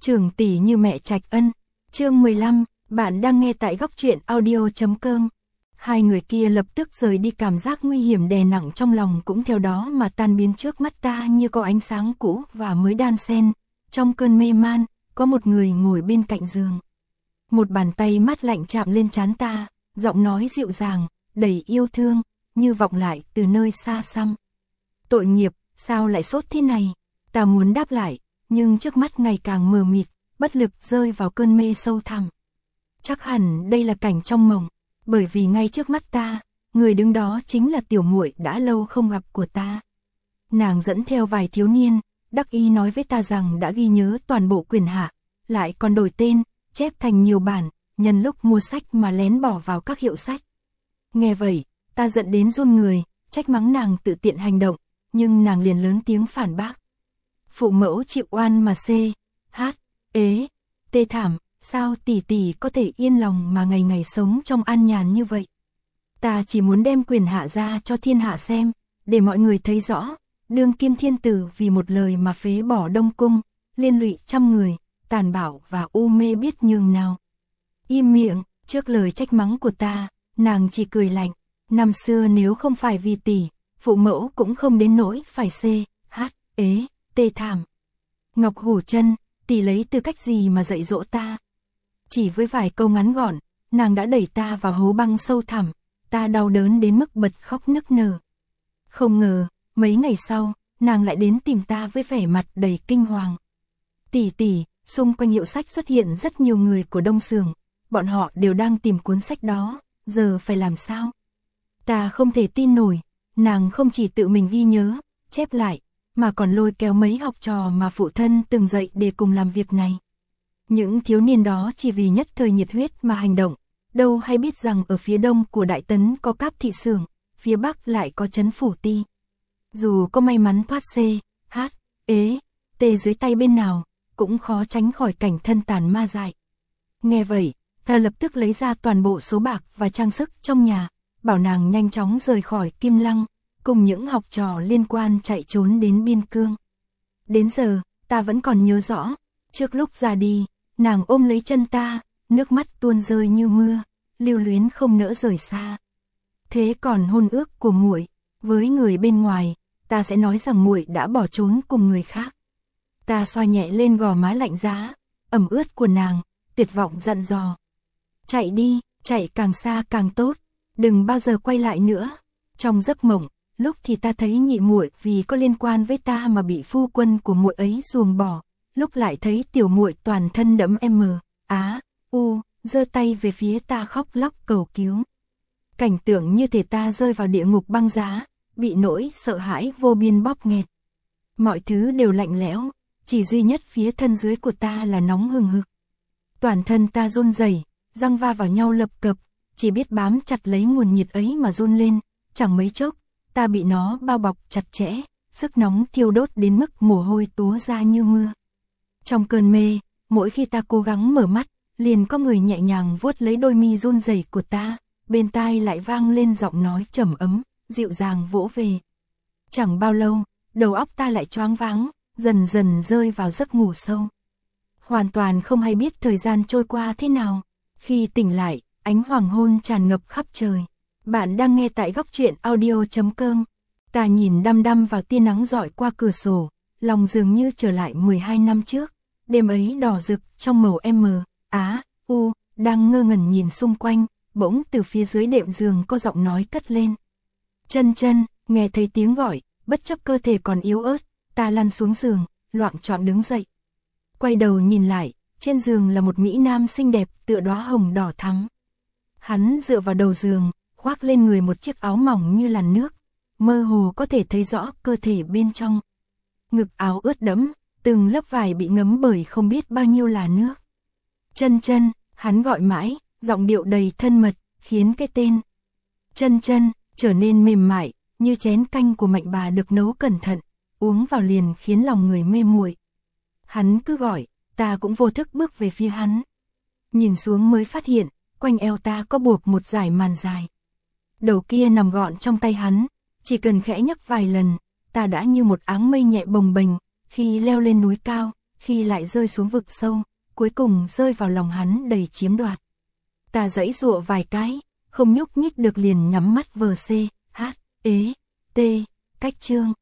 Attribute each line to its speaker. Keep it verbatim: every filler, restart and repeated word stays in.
Speaker 1: Trưởng tỷ như mẹ trạch ân. Chương mười lăm, bạn đang nghe tại góc truyện audio.com. Hai người kia lập tức rời đi, cảm giác nguy hiểm đè nặng trong lòng cũng theo đó mà tan biến trước mắt ta như có ánh sáng cũ và mới đan xen. Trong cơn mê man, có một người ngồi bên cạnh giường. Một bàn tay mát lạnh chạm lên trán ta, giọng nói dịu dàng, đầy yêu thương, như vọng lại từ nơi xa xăm. Tội nghiệp, sao lại sốt thế này? Ta muốn đáp lại, nhưng trước mắt ngày càng mờ mịt, bất lực rơi vào cơn mê sâu thẳm. Chắc hẳn đây là cảnh trong mộng, bởi vì ngay trước mắt ta, người đứng đó chính là tiểu muội đã lâu không gặp của ta. Nàng dẫn theo vài thiếu niên, đắc ý nói với ta rằng đã ghi nhớ toàn bộ quyền hạ, lại còn đổi tên, chép thành nhiều bản, nhân lúc mua sách mà lén bỏ vào các hiệu sách. Nghe vậy, ta giận đến run người, trách mắng nàng tự tiện hành động, nhưng nàng liền lớn tiếng phản bác. Phụ mẫu chịu oan mà xê, hát, ế, tê thảm, sao tỷ tỷ có thể yên lòng mà ngày ngày sống trong an nhàn như vậy? Ta chỉ muốn đem quyền hạ ra cho thiên hạ xem, để mọi người thấy rõ, đương kim thiên tử vì một lời mà phế bỏ Đông Cung, liên lụy trăm người, tàn bạo và u mê biết nhường nào. Im miệng, trước lời trách mắng của ta, nàng chỉ cười lạnh, năm xưa nếu không phải vì tỷ, phụ mẫu cũng không đến nỗi phải xê, hát, ế, tê thảm. Ngọc Hủ Chân, tỷ lấy tư cách gì mà dạy dỗ ta? Chỉ với vài câu ngắn gọn, nàng đã đẩy ta vào hố băng sâu thẳm, ta đau đớn đến mức bật khóc nức nở. Không ngờ, mấy ngày sau, nàng lại đến tìm ta với vẻ mặt đầy kinh hoàng. Tỷ tỷ, xung quanh hiệu sách xuất hiện rất nhiều người của Đông Sường, bọn họ đều đang tìm cuốn sách đó, giờ phải làm sao? Ta không thể tin nổi, nàng không chỉ tự mình ghi nhớ, chép lại, mà còn lôi kéo mấy học trò mà phụ thân từng dạy để cùng làm việc này. Những thiếu niên đó chỉ vì nhất thời nhiệt huyết mà hành động, đâu hay biết rằng ở phía đông của Đại Tấn có Cáp Thị Xưởng, phía bắc lại có Trấn Phủ Ti. Dù có may mắn thoát xê, hát, ế, tê dưới tay bên nào, cũng khó tránh khỏi cảnh thân tàn ma dại. Nghe vậy, ta lập tức lấy ra toàn bộ số bạc và trang sức trong nhà, bảo nàng nhanh chóng rời khỏi Kim Lăng, cùng những học trò liên quan chạy trốn đến biên cương. Đến giờ, ta vẫn còn nhớ rõ, trước lúc ra đi, nàng ôm lấy chân ta, nước mắt tuôn rơi như mưa, lưu luyến không nỡ rời xa. Thế còn hôn ước của muội, với người bên ngoài, ta sẽ nói rằng muội đã bỏ trốn cùng người khác. Ta xoa nhẹ lên gò má lạnh giá, ẩm ướt của nàng, tuyệt vọng dặn dò. Chạy đi, chạy càng xa càng tốt, đừng bao giờ quay lại nữa. Trong giấc mộng, lúc thì ta thấy nhị muội vì có liên quan với ta mà bị phu quân của muội ấy ruồng bỏ, lúc lại thấy tiểu muội toàn thân đẫm m, á, u, giơ tay về phía ta khóc lóc cầu cứu. Cảnh tượng như thể ta rơi vào địa ngục băng giá, bị nỗi sợ hãi vô biên bóp nghẹt. Mọi thứ đều lạnh lẽo, chỉ duy nhất phía thân dưới của ta là nóng hừng hực. Toàn thân ta run rẩy, răng va vào nhau lập cập, chỉ biết bám chặt lấy nguồn nhiệt ấy mà run lên, chẳng mấy chốc, ta bị nó bao bọc chặt chẽ, sức nóng thiêu đốt đến mức mồ hôi túa ra như mưa. Trong cơn mê, mỗi khi ta cố gắng mở mắt, liền có người nhẹ nhàng vuốt lấy đôi mi run rẩy của ta, bên tai lại vang lên giọng nói trầm ấm, dịu dàng vỗ về. Chẳng bao lâu, đầu óc ta lại choáng váng, dần dần rơi vào giấc ngủ sâu. Hoàn toàn không hay biết thời gian trôi qua thế nào. Khi tỉnh lại, ánh hoàng hôn tràn ngập khắp trời. Bạn đang nghe tại góc truyện audio.com. Ta nhìn đăm đăm vào tia nắng rọi qua cửa sổ, lòng dường như trở lại mười hai năm trước. Đêm ấy đỏ rực trong màu M, á, u, đang ngơ ngẩn nhìn xung quanh, bỗng từ phía dưới đệm giường có giọng nói cất lên. Chân Chân, nghe thấy tiếng gọi, bất chấp cơ thể còn yếu ớt, ta lăn xuống giường, loạng choạng đứng dậy. Quay đầu nhìn lại, trên giường là một mỹ nam xinh đẹp tựa đóa hồng đỏ thắm. Hắn dựa vào đầu giường, khoác lên người một chiếc áo mỏng như làn nước, mơ hồ có thể thấy rõ cơ thể bên trong. Ngực áo ướt đẫm, từng lớp vải bị ngấm bởi không biết bao nhiêu là nước. Chân Chân, hắn gọi mãi, giọng điệu đầy thân mật, khiến cái tên Chân Chân trở nên mềm mại, như chén canh của Mạnh bà được nấu cẩn thận, uống vào liền khiến lòng người mê muội. Hắn cứ gọi, ta cũng vô thức bước về phía hắn. Nhìn xuống mới phát hiện, quanh eo ta có buộc một dải màn dài. Đầu kia nằm gọn trong tay hắn, chỉ cần khẽ nhấc vài lần, ta đã như một áng mây nhẹ bồng bềnh, khi leo lên núi cao, khi lại rơi xuống vực sâu, cuối cùng rơi vào lòng hắn đầy chiếm đoạt. Ta giãy giụa vài cái, không nhúc nhích được liền nhắm mắt vờ c, h, ế, t, cách chương.